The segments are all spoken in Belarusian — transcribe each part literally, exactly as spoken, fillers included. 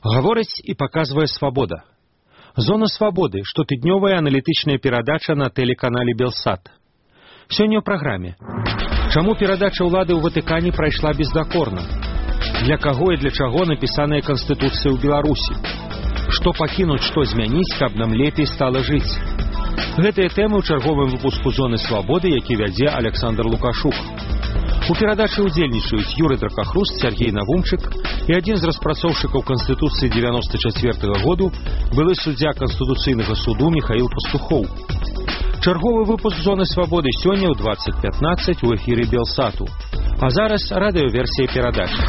Гаворыць і паказвае «Свабода». Зона свабоды, штотыднёвая аналітычная перадача на тэлеканале «Белсат». Сёння ў праграме. Чаму перадача ўлады ў Ватыкане прайшла бездакорна? Для каго і для чаго напісаная Канстытуцыя ў Беларусі? Што пакінуць, што змяніць, каб нам лепей стала жыць? Гэтыя тэмы ў чарговым выпуску «Зоны свабоды», які вядзе Александр Лукашук. У перадачы ўдзельнічаюць Юрый Дракахруст, Сергей Навумчык і адзін з распрацоўшчыкаў Канстытуцыі дзевяноста чацвёртага году, былы суддзя Канстытуцыйнага суду Михаил Пастухоў. Чарговы выпуск «Зоны свабоды» сёння ў двадцать пятнадцать у эфіры Белсату. А зараз радыёверсія перадачы.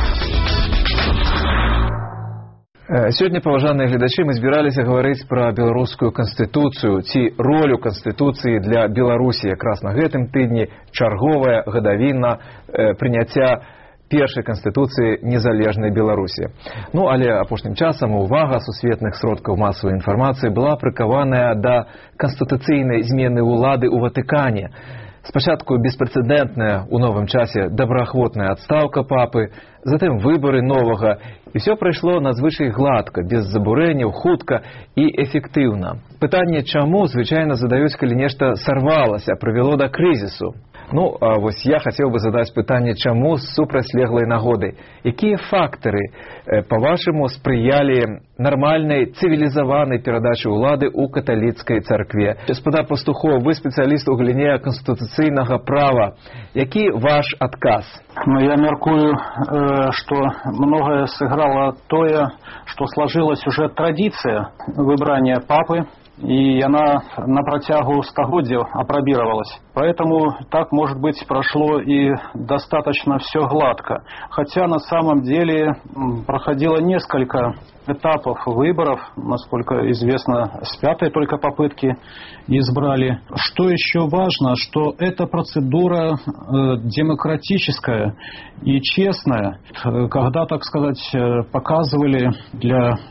Сёння, паважаныя гледачы, мы збіраліся гаварыць пра беларускую канстытуцыю ці ролю канстытуцыі для Беларусі. Якраз на гэтым тыдні чарговая гадавіна прыняцця першай канстытуцыі незалежнай Беларусі. Ну, але апошнім часам увага сусветных сродкаў масавай інфармацыі была прыкаваная да канстытуцыйнай змены ўлады ў Ватыкане. Спачатку беспрэцэдэнтная ў новым часе добраахвотная адстаўка папы, затым выбары новага, і ўсё прайшло надзвычай гладка, без забурэнняў, хутка і эфектыўна. Пытанне, чаму, звычайна задаюць, калі нешта сарвалася, прывяло да крызісу. Ну, а вось я хацеў бы задаць пытанне, чаму з супрацьлеглай нагоды? Якія фактары, па-вашаму, спрыялі нармальнай, цывілізаванай перадачы ўлады ў каталіцкай царкве? Гаспадар Пастухоў, вы спецыяліст у галіне канстытуцыйнага права. Які ваш адказ? Ну, я мяркую, што многае сыграла тое, што сложилась уже традиция выбрания папы, и она на протягу стагоддзяў апрабировалась. Поэтому так, может быть, прошло и достаточно все гладко. Хотя на самом деле проходило несколько этапов выборов, насколько известно, с пятой только попытки избрали. Что еще важно, что эта процедура э, демократическая и честная. Когда, так сказать, показывали для э,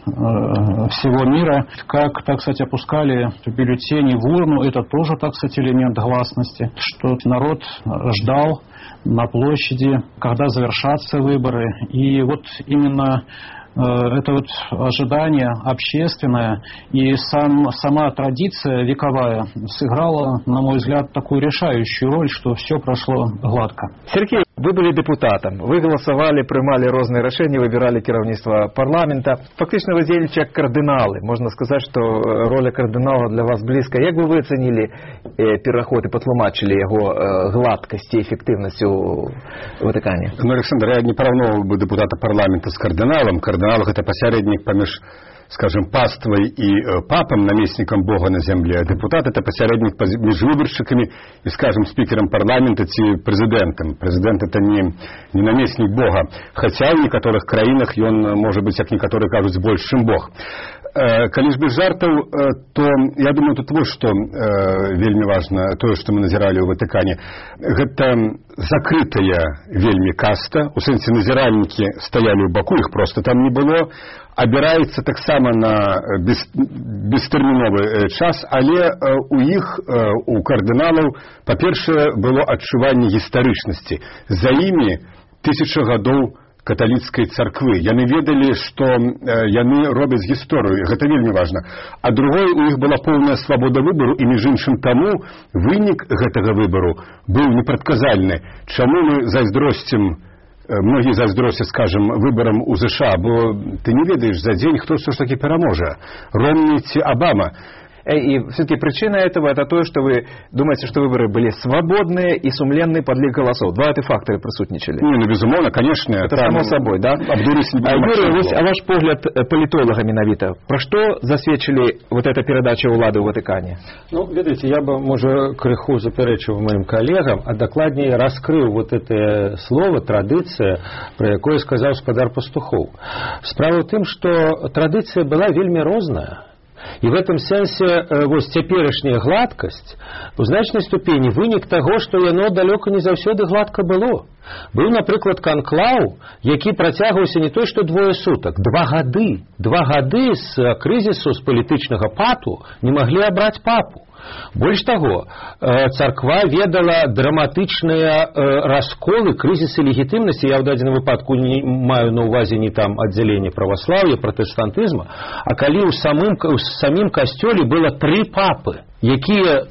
всего мира, как, так сказать, опускали бюллетени в урну, это тоже, так сказать, элемент гласности, что народ ждал на площади, когда завершатся выборы. И вот именно это вот ожидание общественное и сам, сама традиция вековая сыграла, на мой взгляд, такую решающую роль, что все прошло гладко. Сергей, вы были депутатом, вы голосовали, принимали разные решения, выбирали кіраўніцтва парламента. Фактично вы делали как кардиналы. Можно сказать, что роль кардинала для вас близкая. Как бы вы оценили э, переход и патлумачили его э, гладкость и эффективность в Ватикане? Ну, Александр, я не порівнював бы депутата парламента с кардиналом. Кардинал – это посередник поміж, скажем, паствой и э, папом, наместником Бога на земле. А депутат – это посередник между выборщиками и, скажем, спикером парламента и президентом. Президент – это не, не наместник Бога. Хотя в некоторых краинах он, может быть, как некоторые кажутся, больше, чем Бог. Калі ж без жартаў, то я думаю, тут вот што вельмі важна, тое, што мы назіралі ў Ватыкане. Гэта закрытая вельмі каста, у сэнсе назіральнікі стаялі ў баку, іх проста там не было, абіраецца таксама на без, бестэрміновы час, але у іх, у кардыналаў, па-першае, было адчуванне гістарычнасці. За імі тысяча гадоў каталіцкай царквы. Яны ведалі, што яны робяць гісторыю. Гэта вельмі важна. А другое, у іх была поўная свабода выбару, і між іншым таму вынік гэтага выбару быў непрадказальны. Чаму мы зайздросцім, многія зайздросцяць, скажем, выбарам у ЗША, бо ты не ведаеш за дзень, хто ўсё ж такі пераможа. Ромні ці Обама. И все-таки причина этого это то, что вы думаете, что выборы были свободные и сумленные под лик голосов. Два эти фактора присутничали. Не, ну безумовно, конечно. Это само там, собой, да? А Юрий, вось, а ваш погляд политолога менавіта, про что засведчили вот эта передача улады в Ватикане? Ну, видите, я бы, может, крыху заперечив моим коллегам, а докладнее раскрыл вот это слово, традиция, про якое сказал гаспадар Пастухоў. Справа в том, что традиция была вельми розная. І в этом сенсе вось цяперашняя гладкасць у значнай ступені вынік таго, што яно далёка не заўсёды гладка было. Быў, напрыклад, канклаў, які працягваўся не той, што двое сутак, два гады. Два гады з крызісу, з палітычнага пату не маглі абраць папу. Больш таго, царква ведала драматычныя расколы, крызісы легітымнасці. Я ў дадзеным выпадку не маю на ўвазе не там аддзяленне праваслаўя, пратэстантызма, а калі ў самым, ў самім касцёле было тры папы, якія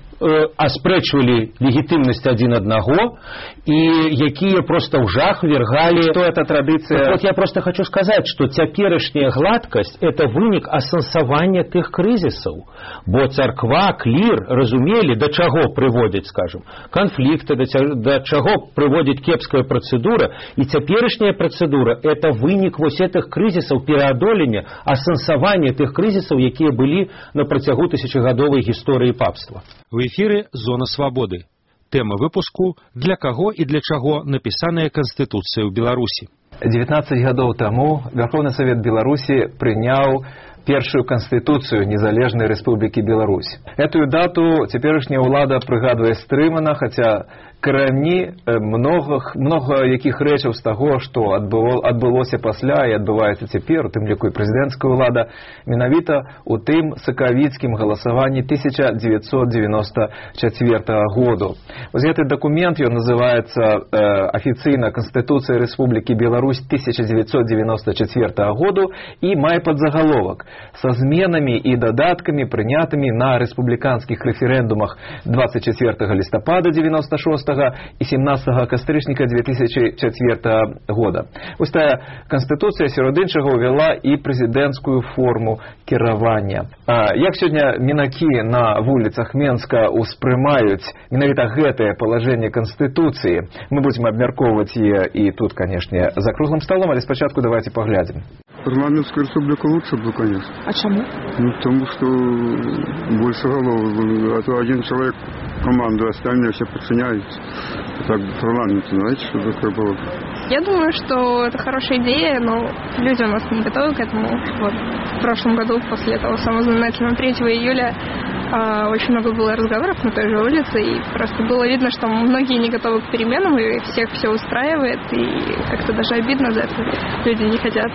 аспрэчвалі легітымнасць адзін аднаго і якія проста ў жах вергалі. Что это традыцыя? Так вот, я просто хочу сказаць, што цяперашняя гладкасць – это вынік асэнсавання тых крызісаў. Бо царква, клір разумелі, да чаго прыводзяць, скажем, канфлікты, да, да чаго прыводзіць кепская працэдура. І цяперашняя працэдура – это вынік вось этих крызісаў, пераадолення, асэнсавання тых крызісаў, якія былі на працягу тысячагадовай гісторыі папства. В эфире «Зона свободы». Тема выпуску «Для кого и для чего написанная Конституция в Беларуси». девятнадцать гадоў таму Верховный Совет Беларуси принял первую Конституцию Незалежной Республики Беларусь. Эту дату теперешняя ўлада прыгадвае стрымана, хотя карані много, много якіх рэчаў з таго, што адбылося пасля і адбываецца цяпер, у тым ліку і прэзідэнцкая ўлада, менавіта у тым сакавіцкім галасаванні тысяча девятьсот девяносто четвёртого году. Вот этот документ, он называется э, официально Конституция Республики Беларусь тысяча девятьсот девяносто четвёртого году и мае подзаголовок со зменами и додатками, принятыми на республиканских референдумах двадцать четвёртого листопада девяносто шестого и семнадцатого кастрычніка две тысячи четвёртого года. Вось тая Конституция сярод іншага увяла і прэзідэнцкую форму кіравання. А як сёння мінакі на вуліцах Менска успрымаюць менавіта гэтае палажэнне Конституции, мы будем абмяркоўваць яе і тут, конечно, за круглым столом, але спачатку давайте поглядим. Парламентская республика лучше была, конечно. А чему? Ну, потому что больше голов, а то один человек команду, остальные все подчиняются. Так, парламент, знаете, что такое было? Я думаю, что это хорошая идея, но люди у нас не готовы к этому. Вот в прошлом году, после этого самого знаменательного третьего июля, э, очень много было разговоров на той же улице, и просто было видно, что многие не готовы к переменам, и всех все устраивает, и как-то даже обидно за это. Люди не хотят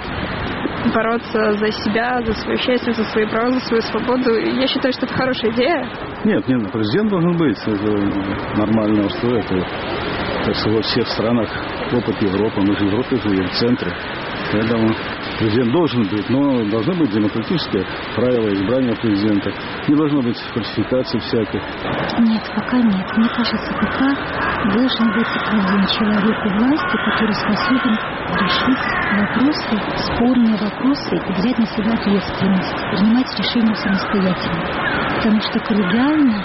бороться за себя, за свое счастье, за свои права, за свою свободу. Я считаю, что это хорошая идея. Нет, нет, президент должен быть. Это нормально, что это, так сказать, во всех странах опыт Европы. Мы же в Европе живем, в центре. Поэтому президент должен быть, но должны быть демократические правила избрания президента. Не должно быть фальсификаций всяких. Нет, пока нет. Мне кажется, пока должен быть один человек у власти, который способен решить вопросы, спорные вопросы и взять на себя ответственность, принимать решения самостоятельно. Потому что коллегиально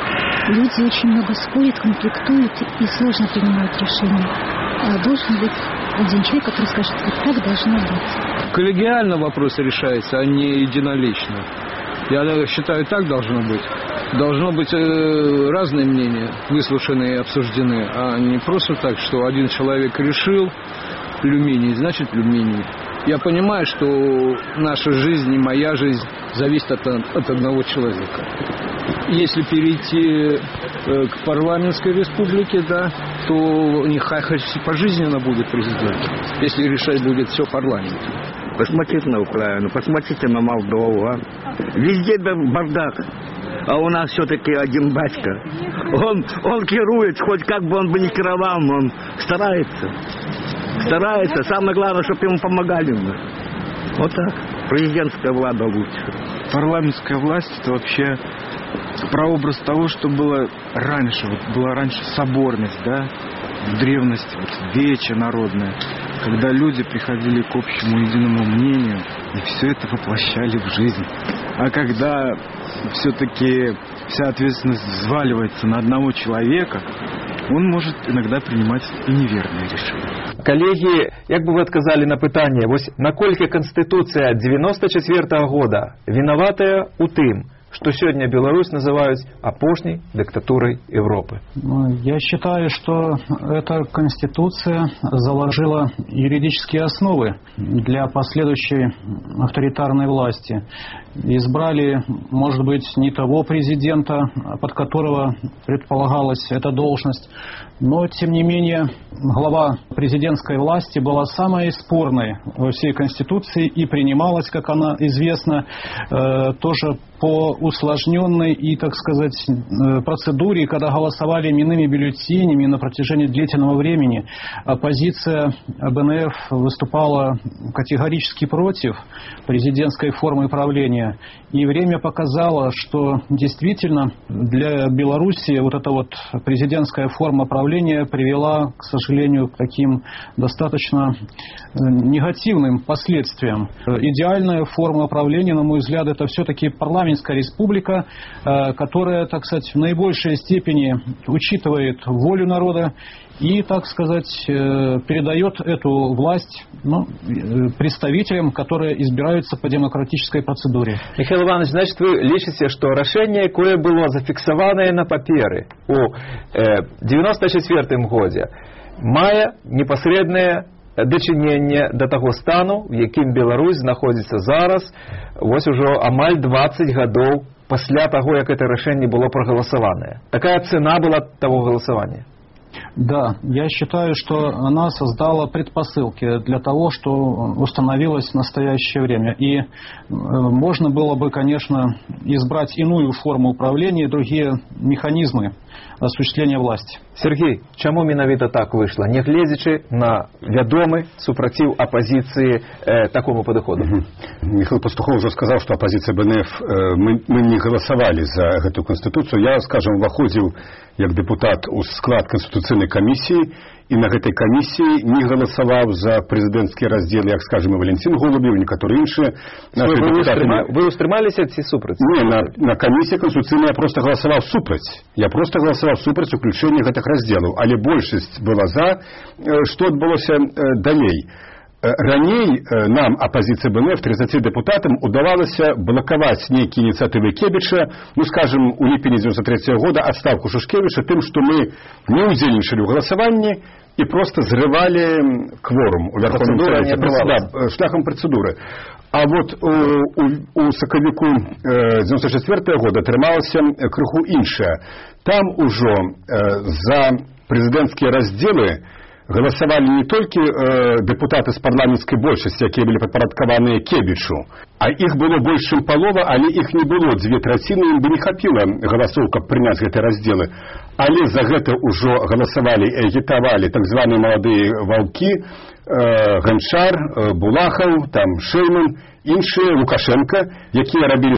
люди очень много спорят, конфликтуют и сложно принимают решения. А должен быть один человек, который скажет, вот так должно быть. Коллегиально вопросы решаются, а не единолично. Я считаю, так должно быть. Должно быть э, разные мнения, выслушаны и обсуждены, а не просто так, что один человек решил люминий, значит люминий. Я понимаю, что наша жизнь и моя жизнь зависит от, от одного человека. Если перейти э, к парламентской республике, да, то у них пожизненно будет президент, если решать будет все парламент. Посмотрите на Украину, посмотрите на Молдову. А? Везде бардак. А у нас все-таки один батька. Он, он керует, хоть как бы он бы не керовал, но он старается. Старается. Самое главное, чтобы ему помогали. Вот так. Президентская влада лучше. Парламентская власть — это вообще прообраз того, что было раньше. Вот была раньше соборность, да, в древности, вот, вече народное, когда люди приходили к общему единому мнению и все это воплощали в жизнь. А когда все-таки вся ответственность взваливается на одного человека, он может иногда принимать и неверные решения. Коллеги, як бы вы отказали на пытанне, вось наколькі Конституция девяносто четвёртого года виноватая у тым, што сёння Беларусь называюць апошняй дыктатурай Европы? Я считаю, что эта Конституция заложила юридические основы для последующей авторитарной власти. Избрали, может быть, не того президента, под которого предполагалась эта должность, но, тем не менее, глава президентской власти была самой спорной во всей Конституции и принималась, как она известна, э, тоже по усложненной и, так сказать, э, процедуре, когда голосовали именными бюллетенями на протяжении длительного времени. Оппозиция БНФ выступала категорически против президентской формы правления. И время показало, что действительно для Беларуси вот эта вот президентская форма правления привела, к сожалению, к таким достаточно негативным последствиям. Идеальная форма правления, на мой взгляд, это все-таки парламентская республика, которая, так сказать, в наибольшей степени учитывает волю народа и, так сказать, передает эту власть, ну, представителям, которые избираются по демократической процедуре. Михаил Иванович, значит, вы лічыце, што рашэнне, якое было зафіксаванае на паперы у девяносто четвёртым годзе, мае непасрэднае дачыненне да таго стану, в якім Беларусь знаходзіцца зараз, вось ужо амаль двадцать гадоў пасля таго, як это рашэнне было прагаласаванае. Такая цена была того голосования? Да, я считаю, что она создала предпосылки для того, что установилось в настоящее время. И э, можно было бы, конечно, избрать иную форму управления и другие механизмы осуществления власти. Сергей, чему менавіта так вышло, не глядячи на вядомы супраціў оппозиции э, такому подходу? Угу. Михаил Пастухов уже сказал, что оппозиция БНФ, э, мы, мы не голосовали за эту конституцию. Я, скажем, выходил как депутат у склад конституционной комиссии, и на этой комиссии не голосовал за президентские разделы, как, скажем, и Валентин Голубев, и некоторые іншие. Вы, устрима... вы устремались эти супраць? Не, на, на комиссии конституционной я просто голосовал супраць. Я просто голосовал супраць уключения этих разделов. Але большасць была за. Что отбылося далей? Раней нам, оппозиция БНФ, тридцати депутатам, удавалось блоковать некие инициативы Кебича, ну, скажем, у липени девяносто третьего года отставку Шушкевича тем, что мы не удзельничали в голосовании и просто взрывали кворум у Верховном Совете. Да, шляхом процедуры. А вот у, у, у Сакавіку девяносто четвёртого года атрымалася крыху іншая. Там уже э, за президентские разделы голосовали не только э, депутаты с парламентской большасці, якія были падпарадкаваныя Кебічу, а их было больше, чем полова, але их не было две траціны, им бы не хапіла голосов, каб прыняць гэтыя разделы. Але за гэта уже голосовали и агітавалі так званые молодые ваўкі, э, Гончар, э, Булахов, там Шейман, іншыя, Лукашенко, якія рабілі